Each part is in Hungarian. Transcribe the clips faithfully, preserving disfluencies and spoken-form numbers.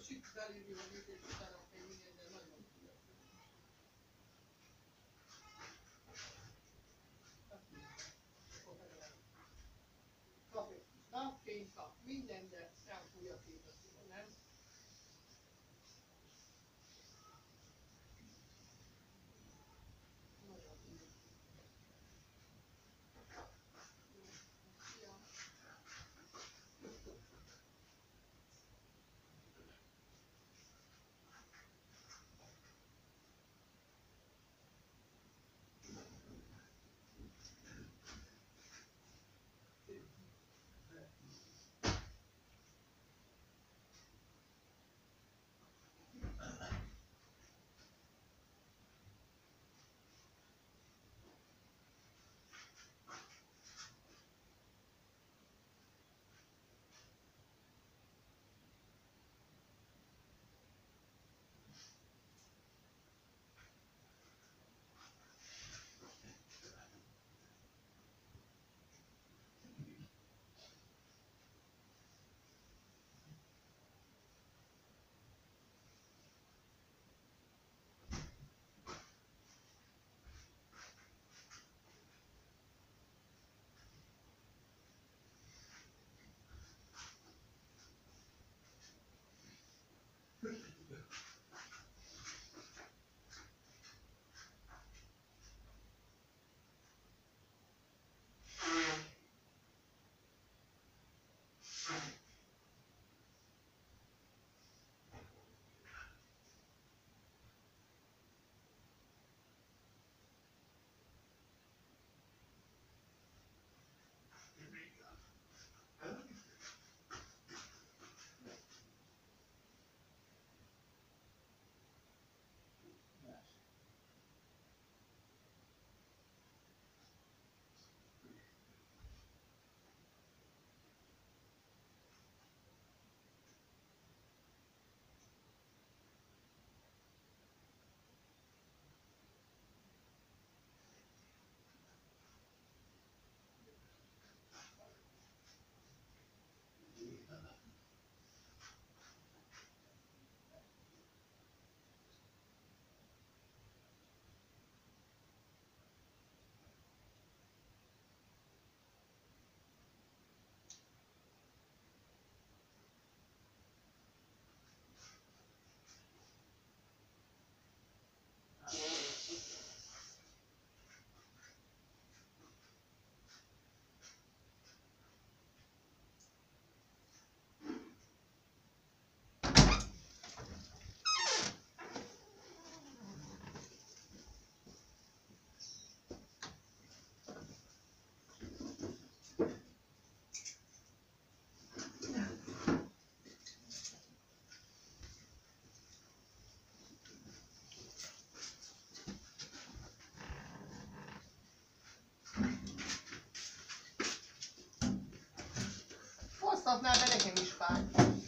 Hozhatnál be nekem is fáj.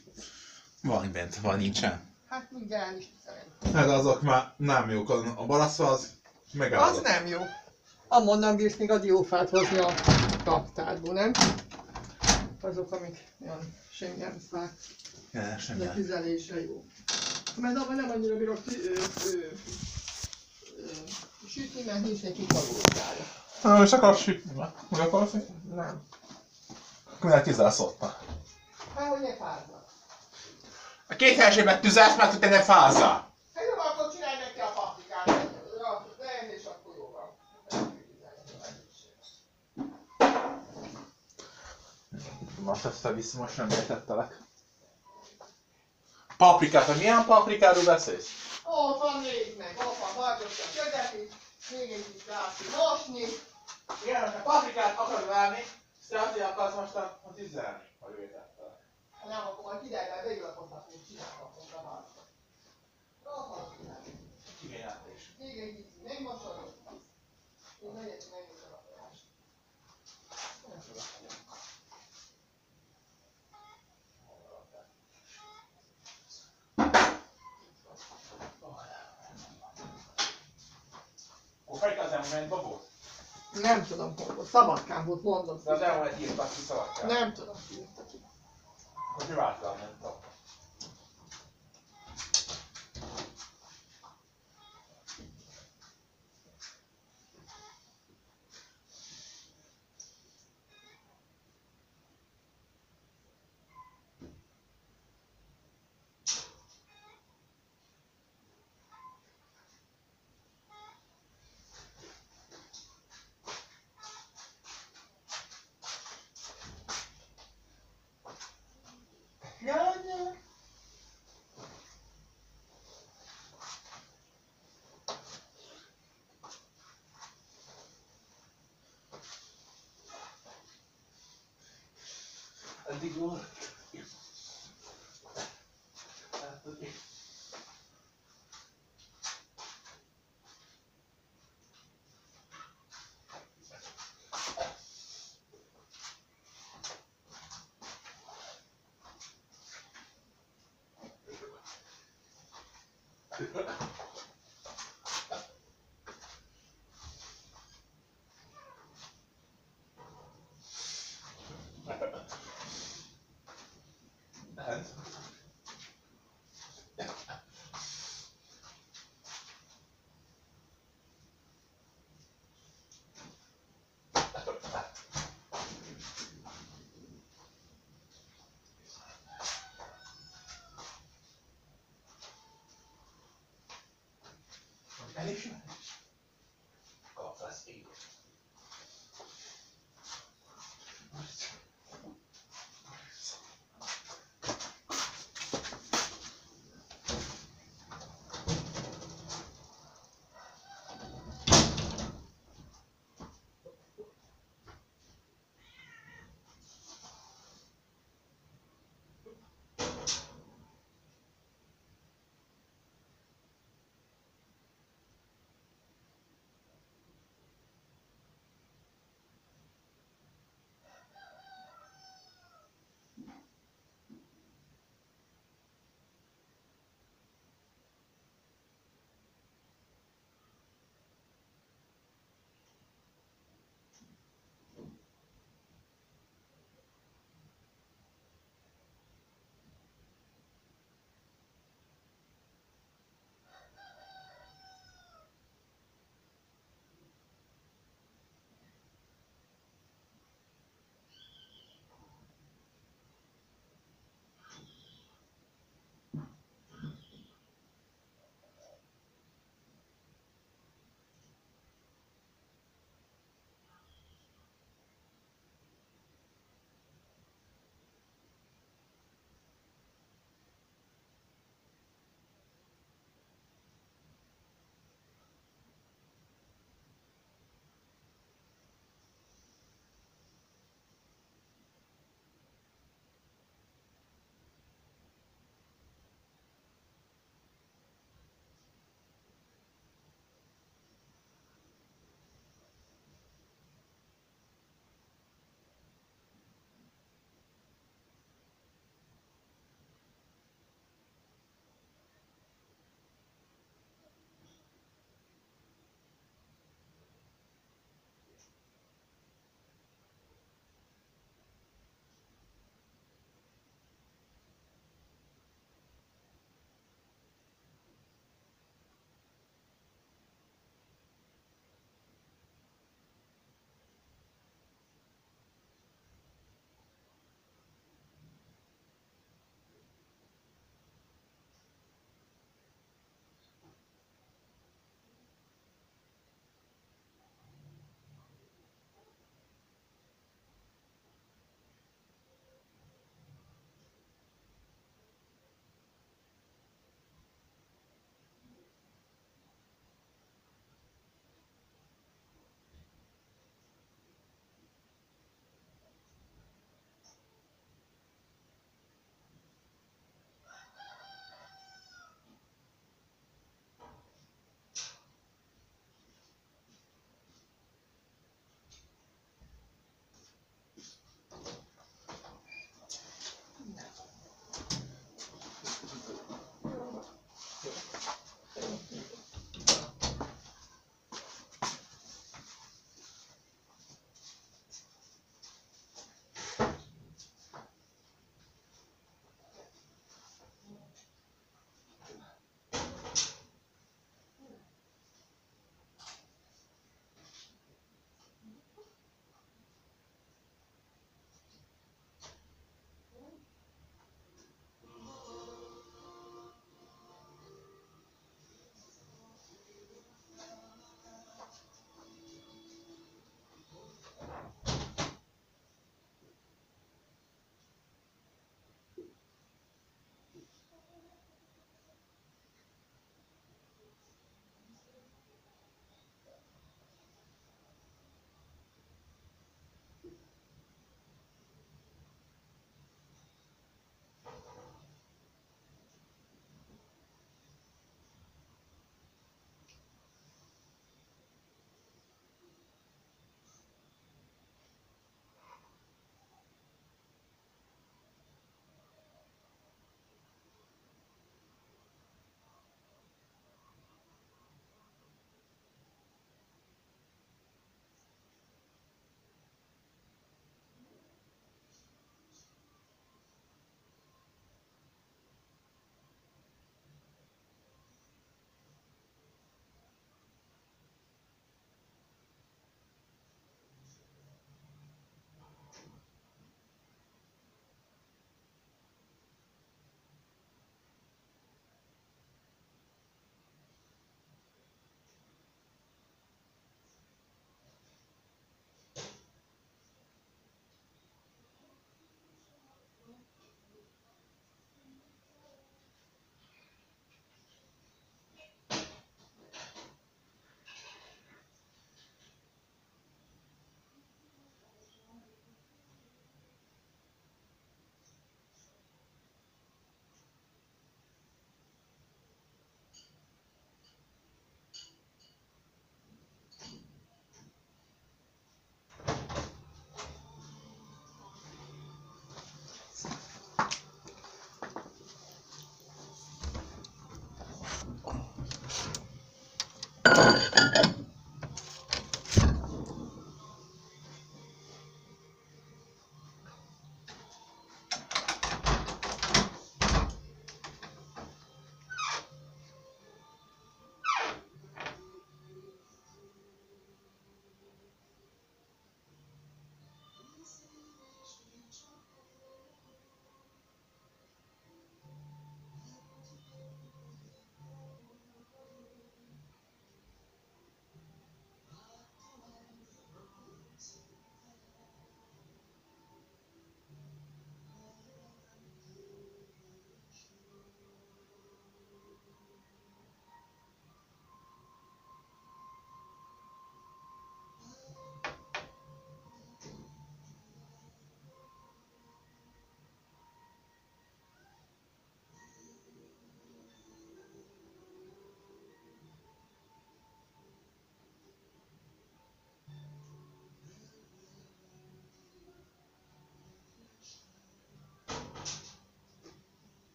Van bent, van nincsen. Hát mindjárt el is szerintem. Hát azok már nem jók, a balaszva az megállott. Az nem jó. Amonnan bírsz még a diófát hozni a raktárból, nem? Azok, amik olyan semmilyen fák. Ja, semmilyen. De tüzelése jó. Mert abban nem annyira bírok sütni, mert nincs neki kalóriája. Nem, és akarsz sütni már? Meg akarsz? Nem. Akkor miért tüzelsz ott? Hát, hogy ne fázzak. A két elsőben tüzelsz, mert hogy te ne fázzál. Hát jó, akkor csinálj neki a paprikát. Nem, és akkor jó van. Most összevisz, most nem értettelek. Paprikát, hogy milyen paprikáról beszélsz? Ott van, nézd meg, ott van, hagyjuk a ködepit, még egy kis látszik mosni. Igen, most a paprikát akarod várni, Strati akarsz mostan tüzelni, ha jól értettelek. Ha nem, akkor majd kiderül, végülapottak, még csinálhatunk a házat. Ott van, csinálni. Igényeltés. Még egy kicsit megmosolod. Még megyek, megnyitod a folyást. Nem tudom. Akkor fejt az elmomentban volt? Nem tudom, hol volt. Szabadkán volt, mondom. De az elmoment írtak ki Szabadkán. Nem tudom, ki írta ki. Akkor mi váltál ment a... Eddig jó. Hát, oké. Hát.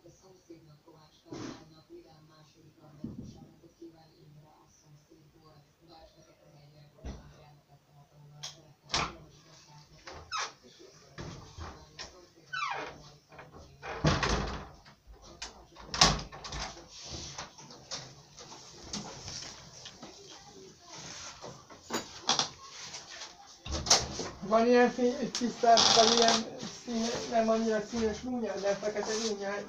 Van ilyen fény, tisztább, vagy ilyen szín, nem annyira színes gúnyád, nem fekete gúnyád?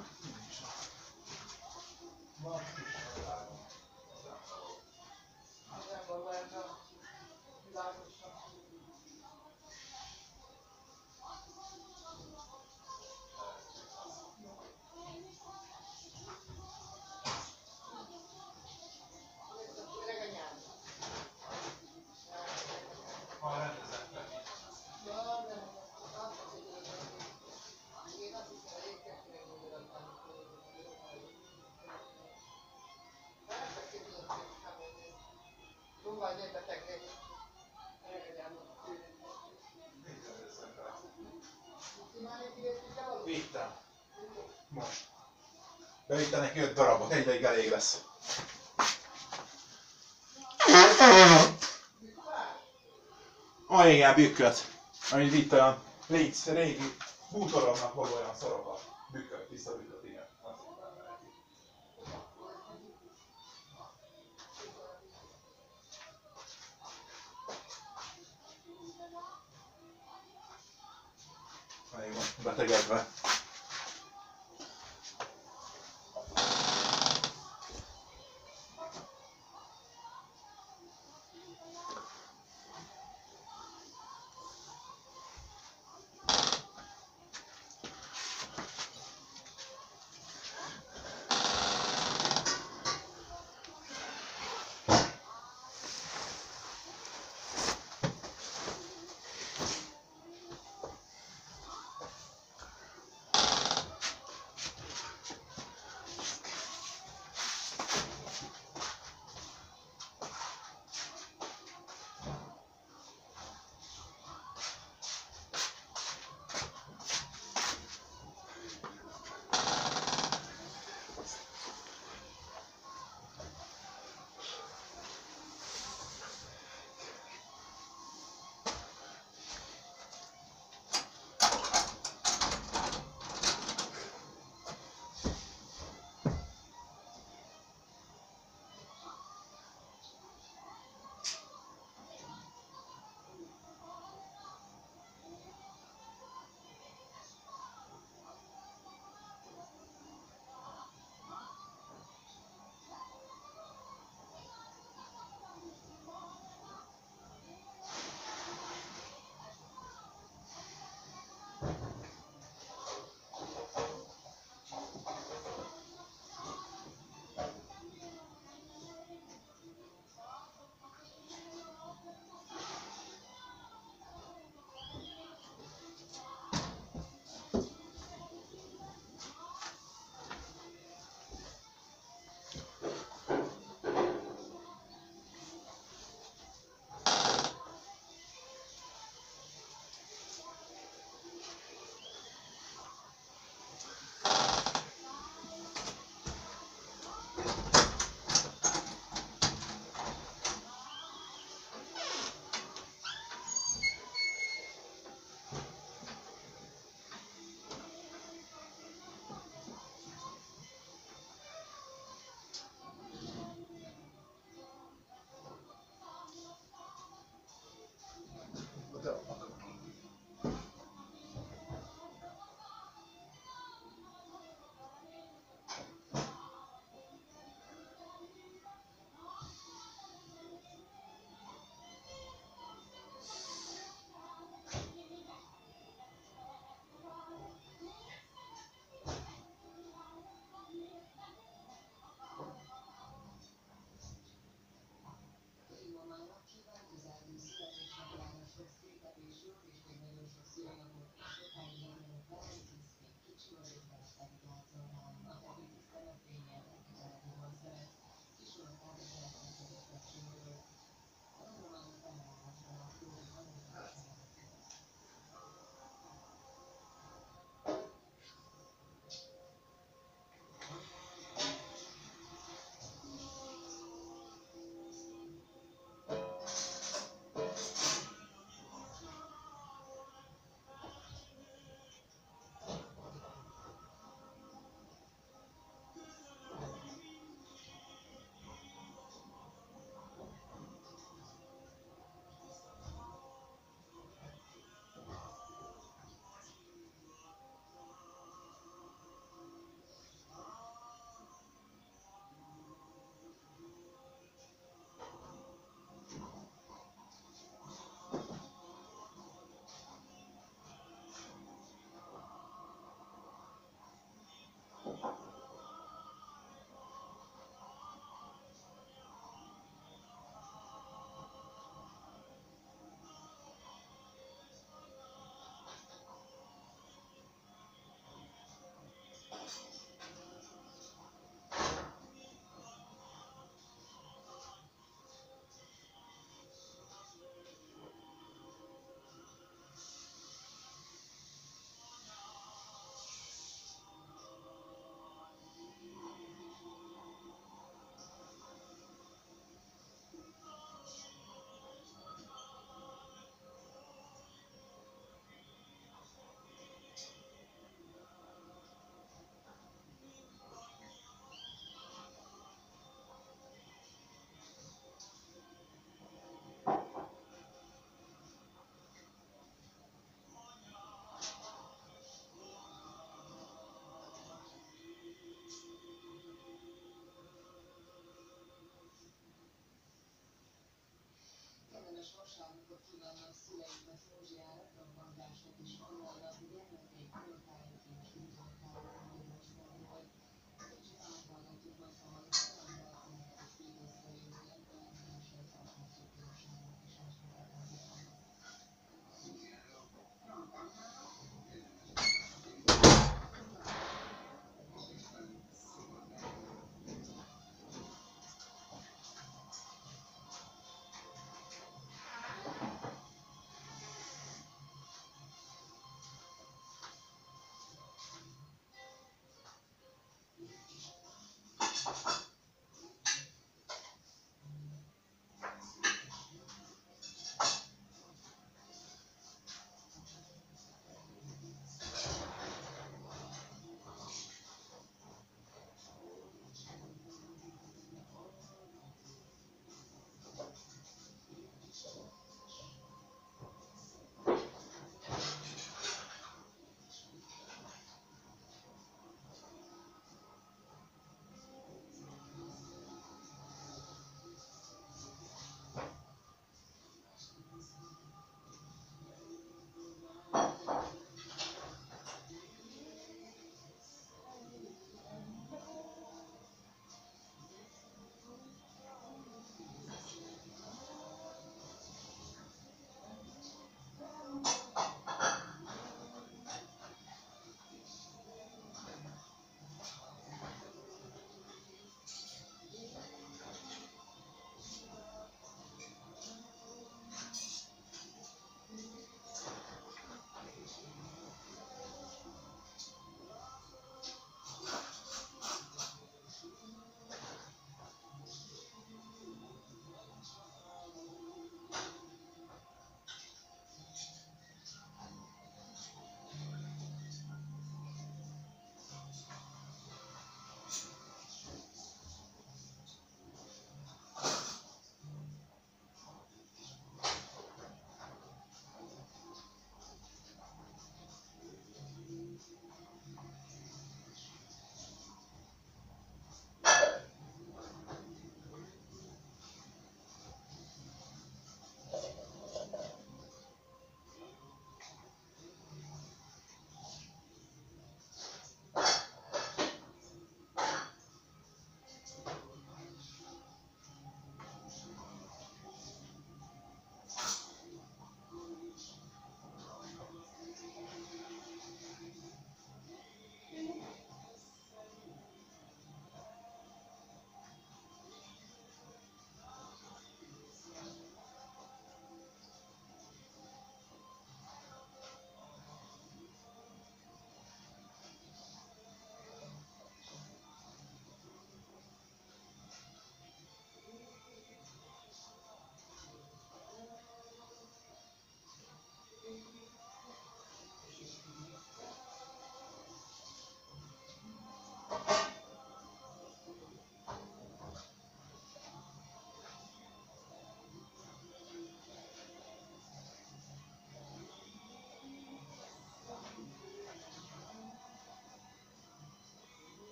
Vittem. Most. Bevittem neki öt darabot, egy ideig elég lesz. Ah, igen, bükköt. Amit itt olyan légy, régi bútoromnak való olyan szarokat. Bükköt, visszabükköt, igen. Elég van, betegedve.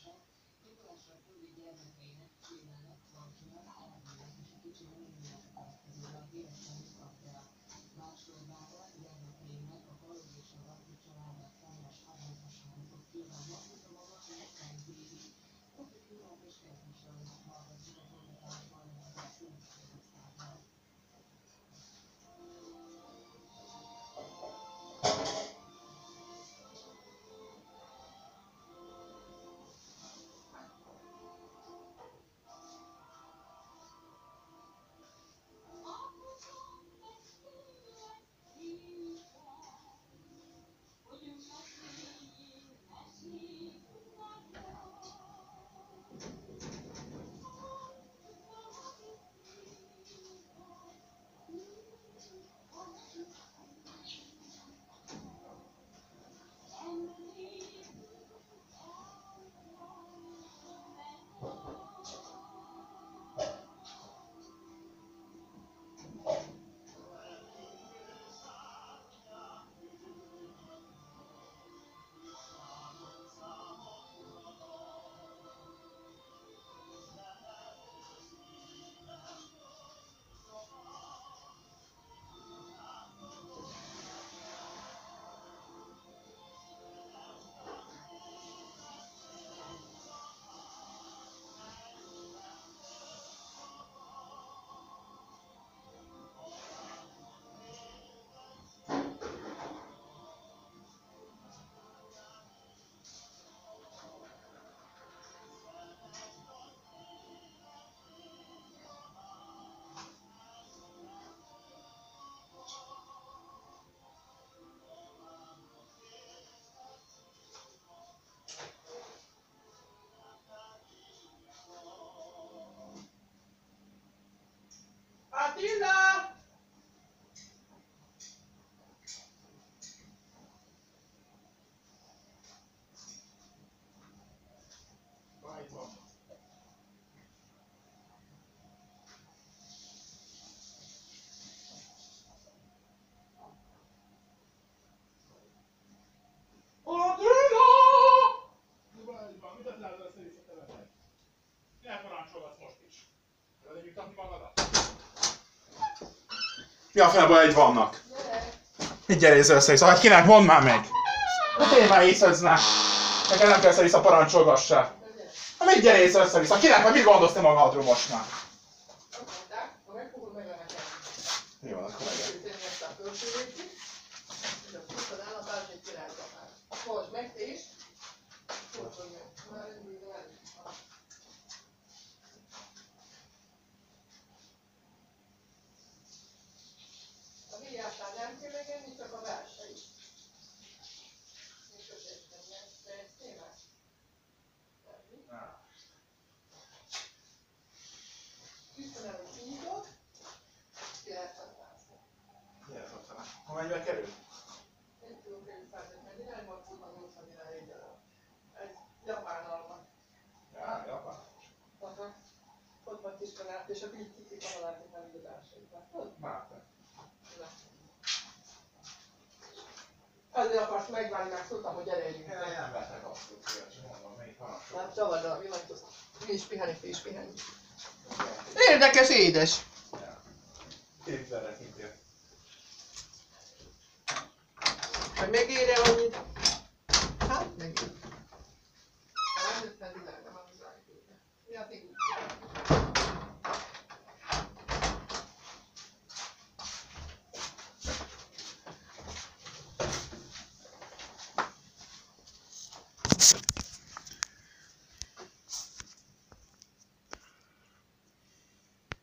Attila! Majd van. Attila! Majd van. Mit látod a szerészeteletnek? Miért parancsolgatsz most is? Veled nyugtatni magadat? Mi a fene baj, egy vannak? Mit gyere észre-vissza? Hát kinek mondd már meg! Na tényleg már észrezne! Nekem nem kell szerész a parancsolgassá! Na mit gyere észre-vissza? Kinek már mit gondolsz te magadról most már? Azt mondták, ha megfogod, meg lehet elni. Jó, akkor meg. Őszintén ezt a költségét, és a pusztad állatás egy királyzapár. Most meg te is. Tudod, meg. Már rendben el. A vigyáztál nem kell megenni, csak a verseny. Nincs ötletem, de ez tényleg. Üstenem, hogy kinyitod, ki lehet hatászni. Gyere, ott van. Ha mennyibe kerül? Egy tudom kerül százhetvenni, nem volt tudva nyolcvan dinar egy darab. Ez japán alma. Já, japán. Aha. Ott van kiskanát, és a pici kanalát nem igazásait. Látod? Láttam. Na. Azért akarsz megvárni, mert tudtam, hogy elérjünk. Én nem vettek azt, hogy csak mondom, még parancsolgat. Nem szabad a villantot. Mi is pihenni, ti is pihenni. Érdekes, édes. Képzelek itt. Hogy megér-e annyit? Hát, megér. Hát, ötven dinár, nem a világítőre. Mi a ti?